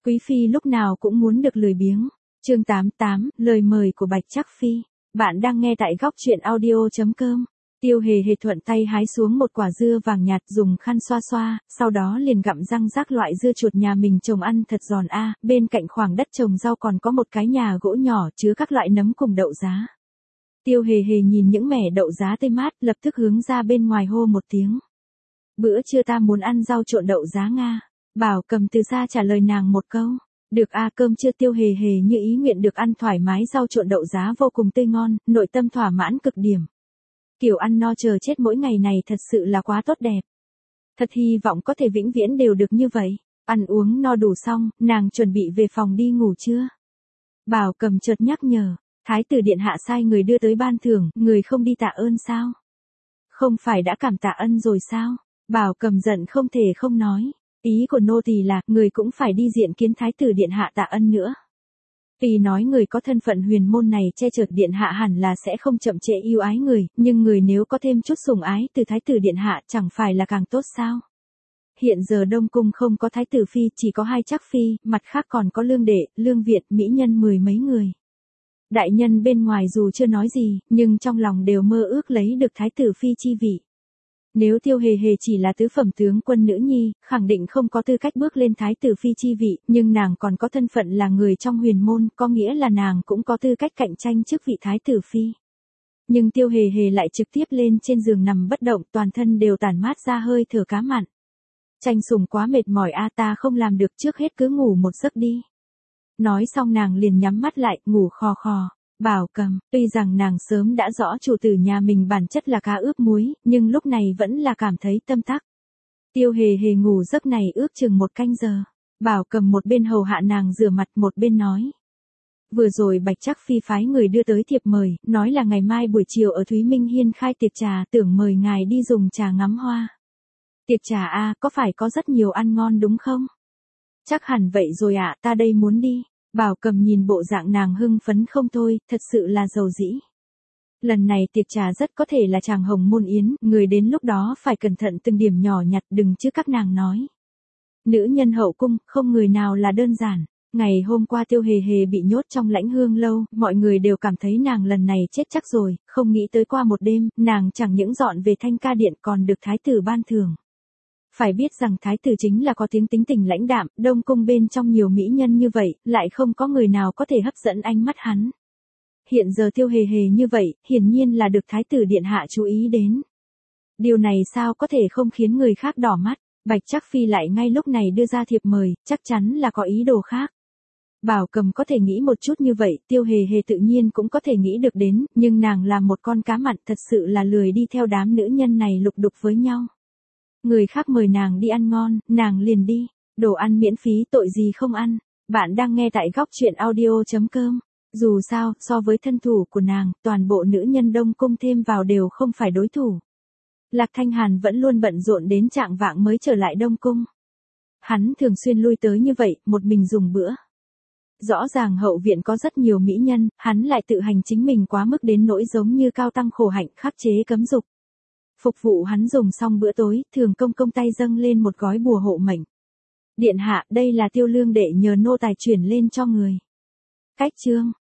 Quý phi lúc nào cũng muốn được lười biếng. Chương 88, lời mời của Bạch Trắc Phi. Bạn đang nghe tại góc truyện audio.com. Tiêu Hề Hề thuận tay hái xuống một quả dưa vàng nhạt, dùng khăn xoa xoa, sau đó liền gặm răng rác loại dưa chuột nhà mình trồng ăn thật giòn a. Bên cạnh khoảng đất trồng rau còn có một cái nhà gỗ nhỏ chứa các loại nấm cùng đậu giá. Tiêu Hề Hề nhìn những mẻ đậu giá tươi mát, lập tức hướng ra bên ngoài hô một tiếng. Bữa trưa ta muốn ăn rau trộn đậu giá Nga. Bảo Cầm từ xa trả lời nàng một câu. Được a. Cơm trưa Tiêu Hề Hề như ý nguyện được ăn thoải mái rau trộn đậu giá vô cùng tươi ngon, nội tâm thỏa mãn cực điểm. Kiểu ăn no chờ chết mỗi ngày này thật sự là quá tốt đẹp. Thật hy vọng có thể vĩnh viễn đều được như vậy. Ăn uống no đủ xong, nàng chuẩn bị về phòng đi ngủ trưa. Bảo Cầm chợt nhắc nhở, Thái tử điện hạ sai người đưa tới ban thưởng, người không đi tạ ơn sao? Không phải đã cảm tạ ân rồi sao? Bảo Cầm giận không thể không nói. Ý của nô tỳ là, người cũng phải đi diện kiến Thái tử điện hạ tạ ân nữa. Tuy nói người có thân phận huyền môn này che chở điện hạ hẳn là sẽ không chậm trễ yêu ái người, nhưng người nếu có thêm chút sủng ái từ Thái tử điện hạ chẳng phải là càng tốt sao? Hiện giờ Đông Cung không có Thái tử phi, chỉ có 2 Trắc Phi, mặt khác còn có Lương Đệ, Lương Việt, mỹ nhân 10 mấy người. Đại nhân bên ngoài dù chưa nói gì, nhưng trong lòng đều mơ ước lấy được Thái tử phi chi vị. Nếu Tiêu Hề Hề chỉ là tứ phẩm tướng quân nữ nhi, khẳng định không có tư cách bước lên Thái tử phi chi vị, nhưng nàng còn có thân phận là người trong huyền môn, có nghĩa là nàng cũng có tư cách cạnh tranh chức vị Thái tử phi. Nhưng Tiêu Hề Hề lại trực tiếp lên trên giường nằm bất động, toàn thân đều tản mát ra hơi thở cá mặn. Tranh sủng quá mệt mỏi a, ta không làm được, trước hết cứ ngủ một giấc đi. Nói xong nàng liền nhắm mắt lại, ngủ khò khò. Bảo Cầm, tuy rằng nàng sớm đã rõ chủ tử nhà mình bản chất là cá ướp muối, nhưng lúc này vẫn là cảm thấy tâm tắc. Tiêu Hề Hề ngủ giấc này ước chừng 1 canh giờ. Bảo Cầm một bên hầu hạ nàng rửa mặt, một bên nói. Vừa rồi Bạch Trắc Phi phái người đưa tới thiệp mời, nói là ngày mai buổi chiều ở Thúy Minh Hiên khai tiệc trà, tưởng mời ngài đi dùng trà ngắm hoa. Tiệc trà a, có phải có rất nhiều ăn ngon đúng không? Chắc hẳn vậy rồi ạ, ta đây muốn đi. Bảo Cầm nhìn bộ dạng nàng hưng phấn không thôi, thật sự là giàu dĩ. Lần này tiệc trà rất có thể là tràng hồng môn yến, người đến lúc đó phải cẩn thận từng điểm nhỏ nhặt, đừng chứ các nàng nói. Nữ nhân hậu cung, không người nào là đơn giản. Ngày hôm qua Tiêu Hề Hề bị nhốt trong Lãnh Hương lâu, mọi người đều cảm thấy nàng lần này chết chắc rồi, không nghĩ tới qua một đêm, nàng chẳng những dọn về Thanh Ca Điện còn được thái tử ban thưởng. Phải biết rằng thái tử chính là có tiếng tính tình lãnh đạm, Đông Cung bên trong nhiều mỹ nhân như vậy, lại không có người nào có thể hấp dẫn ánh mắt hắn. Hiện giờ Tiêu Hề Hề như vậy, hiển nhiên là được thái tử điện hạ chú ý đến. Điều này sao có thể không khiến người khác đỏ mắt, Bạch Trắc Phi lại ngay lúc này đưa ra thiệp mời, chắc chắn là có ý đồ khác. Bảo Cầm có thể nghĩ một chút như vậy, Tiêu Hề Hề tự nhiên cũng có thể nghĩ được đến, nhưng nàng là một con cá mặn, thật sự là lười đi theo đám nữ nhân này lục đục với nhau. Người khác mời nàng đi ăn ngon, nàng liền đi. Đồ ăn miễn phí tội gì không ăn. Bạn đang nghe tại góc truyện audio.com. Dù sao, so với thân thủ của nàng, toàn bộ nữ nhân Đông Cung thêm vào đều không phải đối thủ. Lạc Thanh Hàn vẫn luôn bận rộn đến trạng vạng mới trở lại Đông Cung. Hắn thường xuyên lui tới như vậy, một mình dùng bữa. Rõ ràng hậu viện có rất nhiều mỹ nhân, hắn lại tự hành chính mình quá mức đến nỗi giống như cao tăng khổ hạnh, khắc chế cấm dục. Phục vụ hắn dùng xong bữa tối, Thường công công tay dâng lên một gói bùa hộ mệnh. Điện hạ, đây là Tiêu Lương Đệ nhờ nô tài chuyển lên cho người. Cách chương.